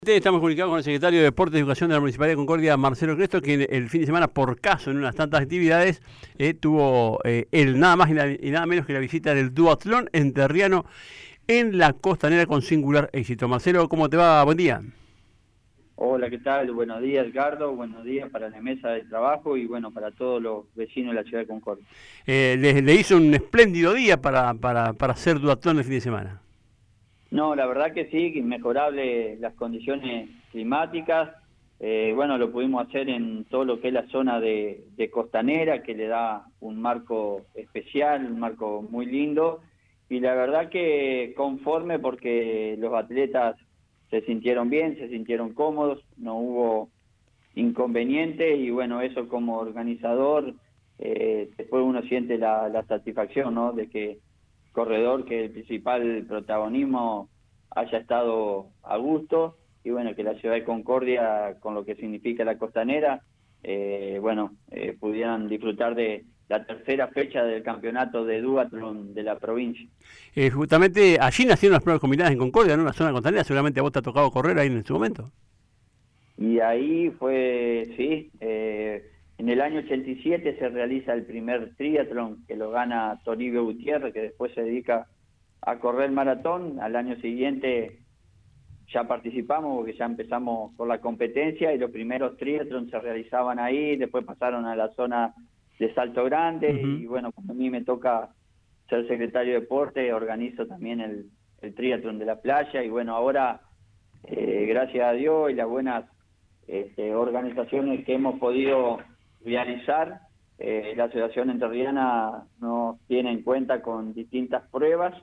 Estamos comunicados con el secretario de Deportes y Educación de la Municipalidad de Concordia, Marcelo Cresto, que el fin de semana, por caso, en unas tantas actividades, tuvo nada más y nada menos que la visita del duatlón enterriano en la Costanera con singular éxito. Marcelo, ¿cómo te va? Buen día. Hola, ¿qué tal? Buenos días, Edgardo. Buenos días para la mesa de trabajo y bueno, para todos los vecinos de la ciudad de Concordia. Le hizo un espléndido día para hacer duatlón el fin de semana. No, la verdad que sí, inmejorable las condiciones climáticas. Bueno, lo pudimos hacer en todo lo que es la zona de Costanera, que le da un marco especial, un marco muy lindo. Y la verdad que conforme porque los atletas se sintieron bien, se sintieron cómodos, no hubo inconvenientes y bueno, eso como organizador, después uno siente la satisfacción, ¿no? De que corredor, que el principal protagonismo haya estado a gusto y bueno, que la ciudad de Concordia, con lo que significa la Costanera, pudieran disfrutar de la tercera fecha del campeonato de duatlón de la provincia. Justamente allí nacieron las pruebas combinadas en Concordia, ¿no? En la zona costanera, seguramente a vos te ha tocado correr ahí en su momento. Y ahí fue, sí, en el año 87 se realiza el primer triatlón que lo gana Toribio Gutiérrez, que después se dedica a correr maratón. Al año siguiente ya participamos porque ya empezamos con la competencia y los primeros triatlón se realizaban ahí, después pasaron a la zona de Salto Grande y bueno, como a mí me toca ser secretario de deporte, organizo también el triatlón de la playa y bueno, ahora gracias a Dios y las buenas organizaciones que hemos podido realizar, la Asociación Entrerriana nos tiene en cuenta con distintas pruebas.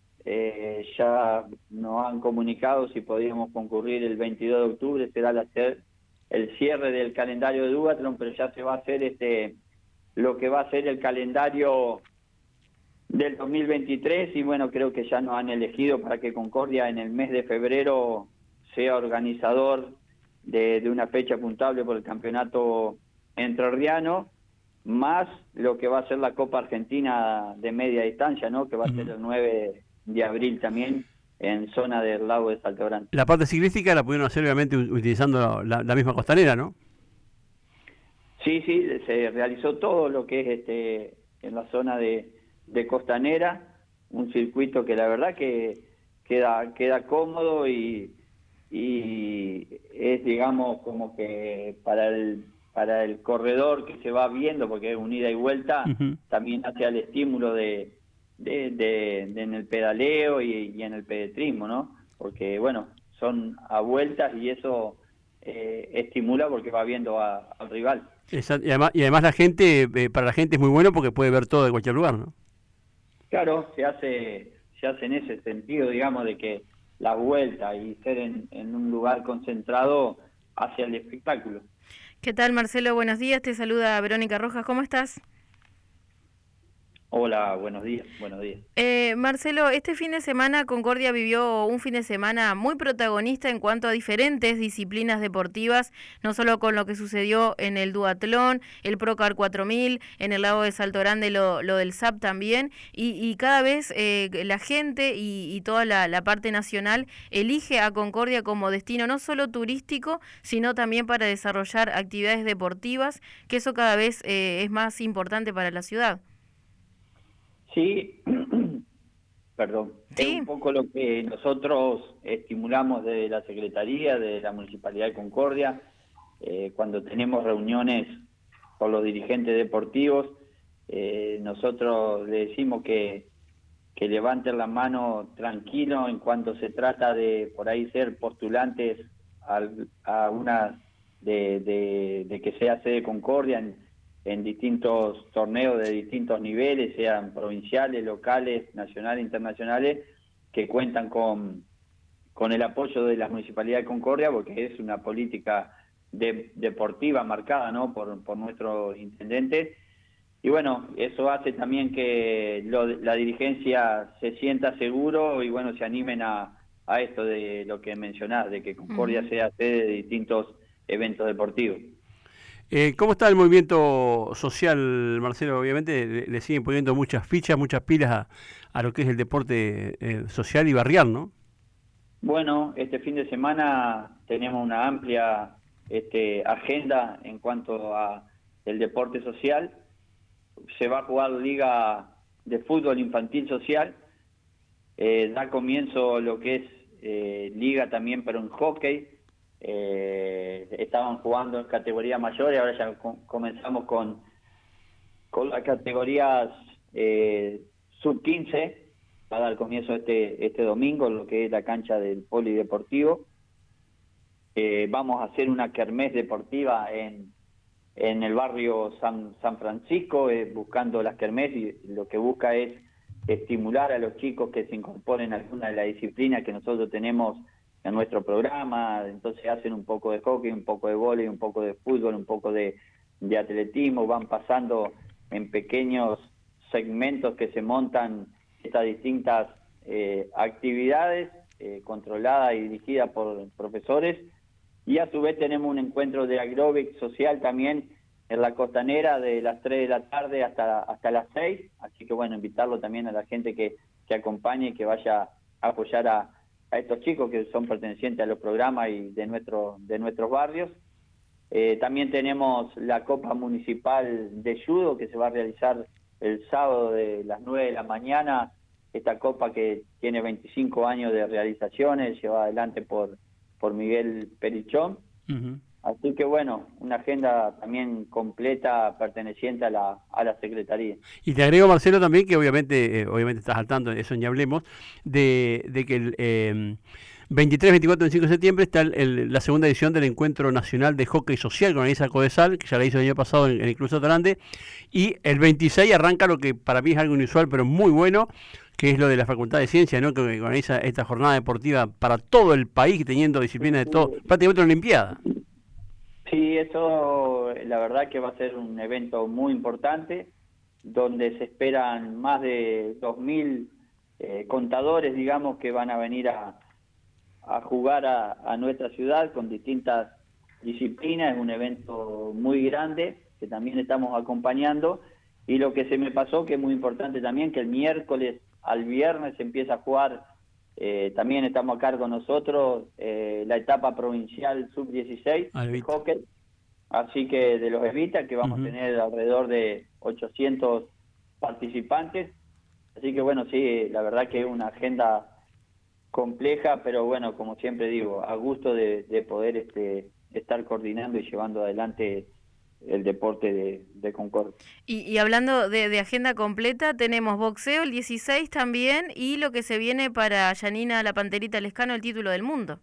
Ya nos han comunicado si podíamos concurrir el 22 de octubre, será el cierre del calendario de duatlón, pero ya se va a hacer lo que va a ser el calendario del 2023 y bueno, creo que ya nos han elegido para que Concordia en el mes de febrero sea organizador de una fecha puntable por el campeonato entrerriano, más lo que va a ser la Copa Argentina de media distancia, ¿no? Que va a ser el 9 de abril también en zona del lago de Salto Grande. La parte ciclística la pudieron hacer obviamente utilizando la misma Costanera, ¿no? Sí, se realizó todo lo que es en la zona de Costanera, un circuito que la verdad que queda cómodo y es, digamos, como que para el corredor que se va viendo, porque es un ida y vuelta, también hace al estímulo en el pedaleo y en el pedetrismo, ¿no? Porque, bueno, son a vueltas y eso estimula porque va viendo al rival. Exacto. Y además la gente, para la gente es muy bueno porque puede ver todo de cualquier lugar, ¿no? Claro, se hace en ese sentido, digamos, de que la vuelta y ser en un lugar concentrado hacia el espectáculo. ¿Qué tal, Marcelo? Buenos días, te saluda Verónica Rojas, ¿cómo estás? Hola, buenos días, buenos días. Marcelo, este fin de semana Concordia vivió un fin de semana muy protagonista en cuanto a diferentes disciplinas deportivas, no solo con lo que sucedió en el duatlón, el Procar 4000, en el lago de Salto Grande lo del SAP también, y cada vez la gente y toda la parte nacional elige a Concordia como destino no solo turístico, sino también para desarrollar actividades deportivas, que eso cada vez es más importante para la ciudad. Sí, perdón, ¿Sí? Es un poco lo que nosotros estimulamos desde la Secretaría, de la Municipalidad de Concordia, cuando tenemos reuniones con los dirigentes deportivos, nosotros le decimos que levanten la mano tranquilo en cuanto se trata de por ahí ser postulantes a una de que sea sede Concordia en distintos torneos de distintos niveles, sean provinciales, locales, nacionales, internacionales, que cuentan con el apoyo de la Municipalidad de Concordia, porque es una política deportiva marcada, ¿no? por nuestro intendente. Y bueno, eso hace también que la dirigencia se sienta seguro y bueno, se animen a esto de lo que mencionás, de que Concordia sea sede de distintos eventos deportivos. ¿Cómo está el movimiento social, Marcelo? Obviamente le siguen poniendo muchas fichas, muchas pilas a lo que es el deporte social y barrial, ¿no? Bueno, este fin de semana tenemos una amplia agenda en cuanto a el deporte social. Se va a jugar Liga de Fútbol Infantil Social. Da comienzo lo que es Liga también, pero en hockey. Estaban jugando en categorías mayores, ahora ya comenzamos con las categorías sub-15. Va a dar comienzo este domingo, lo que es la cancha del polideportivo. Vamos a hacer una kermés deportiva en el barrio San Francisco, buscando las kermés, y lo que busca es estimular a los chicos que se incorporen a alguna de las disciplinas que nosotros tenemos en nuestro programa. Entonces hacen un poco de hockey, un poco de vóley, un poco de fútbol, un poco de atletismo, van pasando en pequeños segmentos que se montan estas distintas actividades controladas y dirigidas por profesores, y a su vez tenemos un encuentro de aeróbic social también en la Costanera de las 3 de la tarde hasta las 6, así que bueno, invitarlo también a la gente que acompañe y que vaya a apoyar a estos chicos que son pertenecientes a los programas y de nuestros barrios. También tenemos la Copa Municipal de Judo que se va a realizar el sábado de las 9 de la mañana, esta copa que tiene 25 años de realizaciones, llevada adelante por Miguel Perichón. Uh-huh. Así que bueno, una agenda también completa perteneciente a la Secretaría. Y te agrego, Marcelo, también que obviamente estás al tanto, de eso ni hablemos, de que el 23, 24 y 25 de septiembre está la segunda edición del Encuentro Nacional de Hockey Social que organiza Codesal, que ya la hizo el año pasado en el Club Sotorande, y el 26 arranca lo que para mí es algo inusual, pero muy bueno, que es lo de la Facultad de Ciencia, ¿no? Que organiza esta jornada deportiva para todo el país, teniendo disciplinas de todo, prácticamente una olimpiada. Sí, eso la verdad que va a ser un evento muy importante, donde se esperan más de 2.000 contadores, digamos, que van a venir a jugar a nuestra ciudad con distintas disciplinas. Es un evento muy grande que también estamos acompañando, y lo que se me pasó, que es muy importante también, que el miércoles al viernes se empieza a jugar, también estamos a cargo nosotros, la etapa provincial sub-16 de hockey, así que de los Evita, que vamos a tener alrededor de 800 participantes, así que bueno, sí, la verdad que es una agenda compleja, pero bueno, como siempre digo, a gusto de poder estar coordinando y llevando adelante el deporte de Concordia. Y hablando de agenda completa, tenemos boxeo el 16 también, y lo que se viene para Yanina La Panterita Lescano, el título del mundo.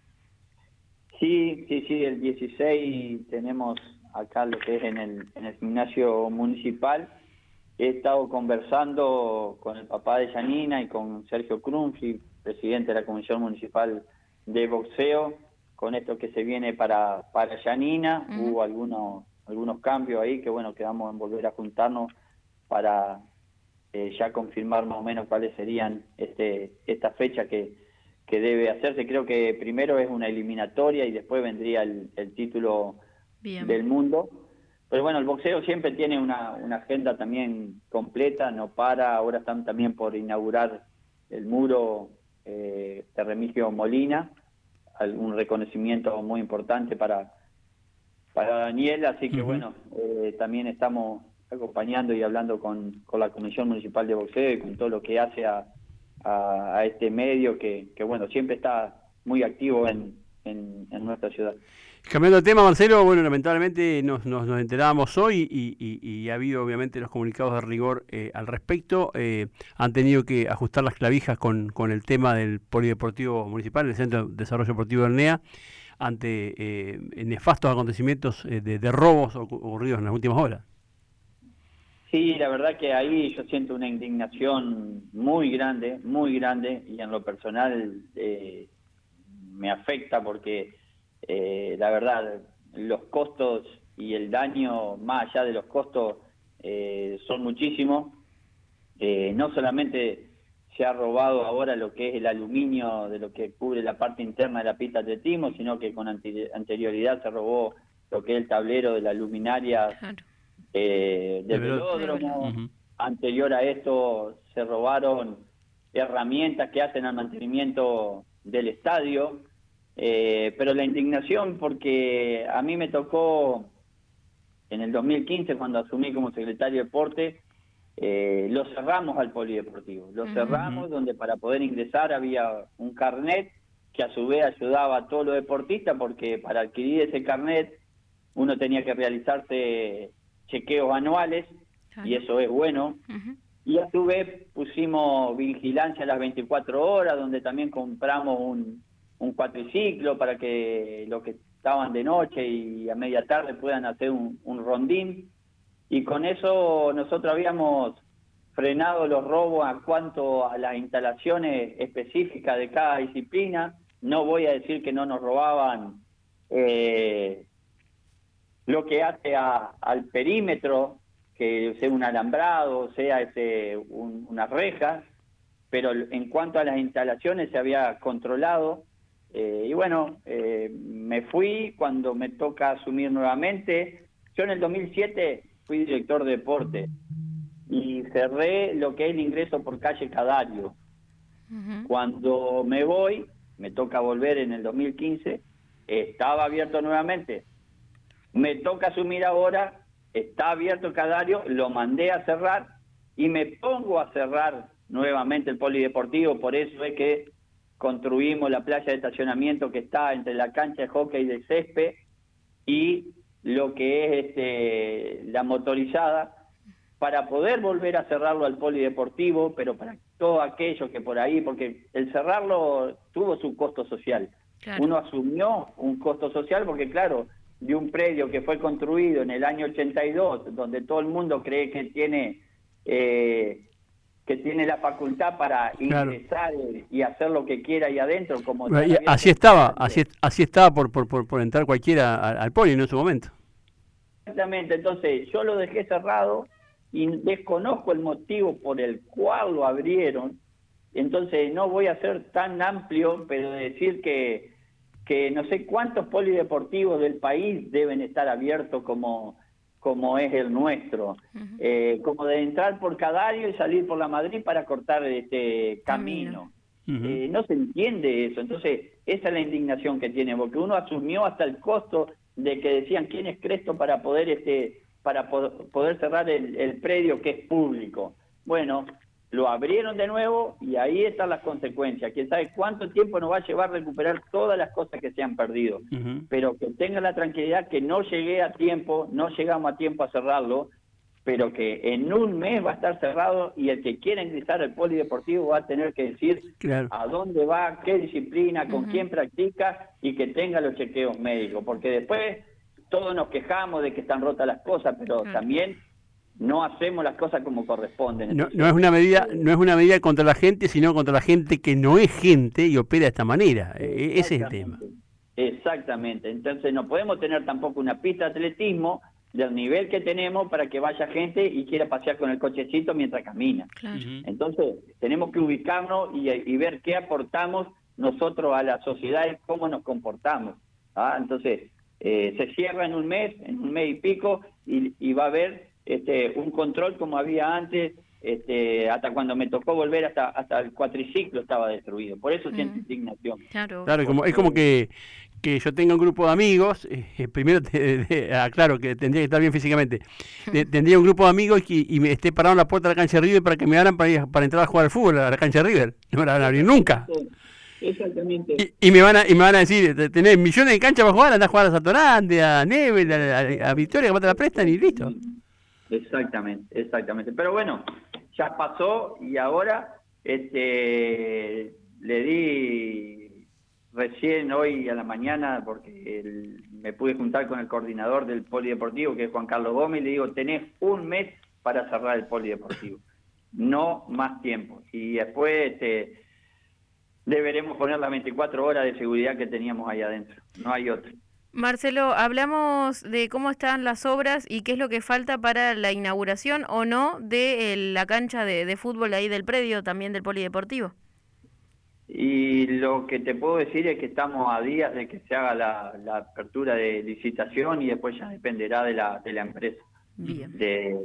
Sí, el 16 tenemos acá lo que es en el gimnasio municipal. He estado conversando con el papá de Yanina y con Sergio Crunfi, presidente de la Comisión Municipal de Boxeo, con esto que se viene para Yanina. Hubo algunos cambios ahí que bueno, quedamos en volver a juntarnos para ya confirmar más o menos cuáles serían esta fecha que debe hacerse. Creo que primero es una eliminatoria y después vendría el título del mundo. Pero bueno, el boxeo siempre tiene una agenda también completa, no para. Ahora están también por inaugurar el muro de Remigio Molina, un reconocimiento muy importante para Daniel, así que bueno, también estamos acompañando y hablando con la Comisión Municipal de Boxeo y con todo lo que hace a este medio que bueno, siempre está muy activo en nuestra ciudad. Cambiando de tema, Marcelo, bueno, lamentablemente nos enterábamos hoy y ha habido obviamente los comunicados de rigor al respecto. Han tenido que ajustar las clavijas con el tema del Polideportivo Municipal, el Centro de Desarrollo Deportivo del NEA, ante nefastos acontecimientos de robos ocurridos en las últimas horas. Sí, la verdad que ahí yo siento una indignación muy grande, y en lo personal me afecta porque la verdad los costos y el daño, más allá de los costos, son muchísimos. No solamente se ha robado ahora lo que es el aluminio de lo que cubre la parte interna de la pista de atletismo, sino que con anterioridad se robó lo que es el tablero de la luminaria del velódromo. Anterior a esto se robaron herramientas que hacen al mantenimiento del estadio, pero la indignación porque a mí me tocó en el 2015, cuando asumí como secretario de Deporte, lo cerramos al polideportivo. Lo cerramos donde para poder ingresar había un carnet que a su vez ayudaba a todos los deportistas, porque para adquirir ese carnet uno tenía que realizarse chequeos anuales, y eso es bueno. Y a su vez pusimos vigilancia a las 24 horas, donde también compramos un cuatriciclo para que los que estaban de noche y a media tarde puedan hacer un rondín. Y con eso nosotros habíamos frenado los robos en cuanto a las instalaciones específicas de cada disciplina. No voy a decir que no nos robaban lo que hace al perímetro, que sea un alambrado, sea unas rejas, pero en cuanto a las instalaciones se había controlado. Y bueno, me fui cuando me toca asumir nuevamente. Yo en el 2007 fui director de deporte y cerré lo que es el ingreso por calle Cadario. Cuando me voy, me toca volver en el 2015, estaba abierto nuevamente. Me toca asumir ahora, está abierto Cadario, lo mandé a cerrar y me pongo a cerrar nuevamente el polideportivo. Por eso es que construimos la playa de estacionamiento que está entre la cancha de hockey de césped y lo que es la motorizada, para poder volver a cerrarlo al polideportivo, pero para todo aquello que por ahí, porque el cerrarlo tuvo su costo social. Claro. Uno asumió un costo social porque, claro, de un predio que fue construido en el año 82, donde todo el mundo cree que tiene la facultad para ingresar y hacer lo que quiera ahí adentro, como así estaba por entrar cualquiera al poli en su momento. Exactamente. Entonces yo lo dejé cerrado y desconozco el motivo por el cual lo abrieron. Entonces no voy a ser tan amplio, pero decir que no sé cuántos polideportivos del país deben estar abiertos como es el nuestro, como de entrar por Cadario y salir por la Madrid para cortar este camino. No se entiende eso. Entonces esa es la indignación que tiene, porque uno asumió hasta el costo de que decían quién es Cresto para poder poder cerrar el predio que es público. Bueno, lo abrieron de nuevo y ahí están las consecuencias. Quién sabe cuánto tiempo nos va a llevar recuperar todas las cosas que se han perdido. Pero que tengan la tranquilidad que no llegué a tiempo, no llegamos a tiempo a cerrarlo, pero que en un mes va a estar cerrado y el que quiera ingresar al polideportivo va a tener que decir a dónde va, qué disciplina, con quién practica y que tenga los chequeos médicos. Porque después todos nos quejamos de que están rotas las cosas, pero también no hacemos las cosas como corresponden. Entonces, no es una medida contra la gente, sino contra la gente que no es gente y opera de esta manera. Ese es el tema. Exactamente. Entonces no podemos tener tampoco una pista de atletismo del nivel que tenemos para que vaya gente y quiera pasear con el cochecito mientras camina. Claro. Entonces tenemos que ubicarnos y ver qué aportamos nosotros a la sociedad y cómo nos comportamos. Entonces se cierra en un mes y pico, y va a haber un control como había antes, hasta cuando me tocó volver hasta el cuatriciclo estaba destruido. Por eso siento indignación. Claro, es como que yo tenga un grupo de amigos, primero aclaro que tendría que estar bien físicamente, tendría un grupo de amigos y me esté parado en la puerta de la cancha de River para que me abran para entrar a jugar al fútbol a la cancha de River. No me la van a abrir nunca. Exactamente. Y me van a decir, tenés millones de canchas para jugar, andás a jugar a Satorande, a Nebel, a Victoria, que te la prestan y listo. Exactamente. Pero bueno, ya pasó y ahora le di recién hoy a la mañana, porque me pude juntar con el coordinador del polideportivo, que es Juan Carlos Gómez, y le digo, tenés un mes para cerrar el polideportivo, no más tiempo. Y después deberemos poner las 24 horas de seguridad que teníamos ahí adentro, no hay otra. Marcelo, hablamos de cómo están las obras y qué es lo que falta para la inauguración o no de la cancha de fútbol ahí del predio, también del polideportivo. Y lo que te puedo decir es que estamos a días de que se haga la apertura de licitación y después ya dependerá de la empresa. Bien.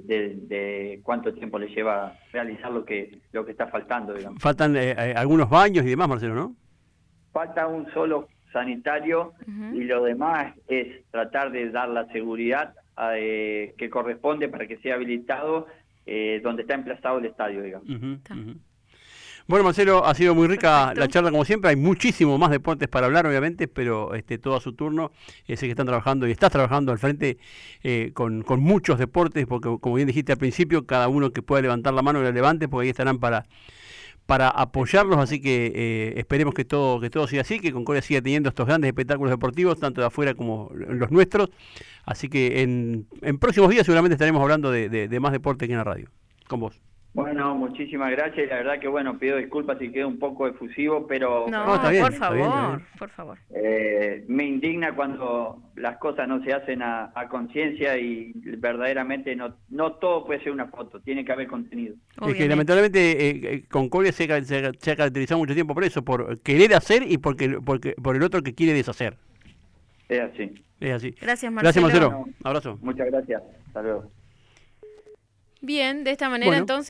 De cuánto tiempo le lleva realizar lo que está faltando, digamos. Faltan algunos baños y demás, Marcelo, ¿no? falta un solo sanitario y lo demás es tratar de dar la seguridad que corresponde para que sea habilitado donde está emplazado el estadio, digamos. Bueno, Marcelo, ha sido muy rica Perfecto. la charla como siempre. Hay muchísimo más deportes para hablar, obviamente, pero todo a su turno. Sé que están trabajando y estás trabajando al frente con muchos deportes, porque como bien dijiste al principio, cada uno que pueda levantar la mano la levante, porque ahí estarán para apoyarlos, así que esperemos que todo siga así, que Concordia siga teniendo estos grandes espectáculos deportivos, tanto de afuera como los nuestros. Así que en próximos días seguramente estaremos hablando de más deporte aquí en la radio, con vos. Bueno, muchísimas gracias. Y la verdad que, bueno, pido disculpas si quedo un poco efusivo, pero No, está bien, por está favor, bien, está bien. por favor. me indigna cuando las cosas no se hacen a conciencia y verdaderamente no todo puede ser una foto, tiene que haber contenido. Es que Obviamente. lamentablemente Concordia se ha caracterizado mucho tiempo por eso, por querer hacer y por el otro que quiere deshacer. Es así. Es así. Gracias, Gracias, Marcelo. Marcelo. Abrazo. Muchas gracias. Hasta luego. Bien, de esta manera Bueno. entonces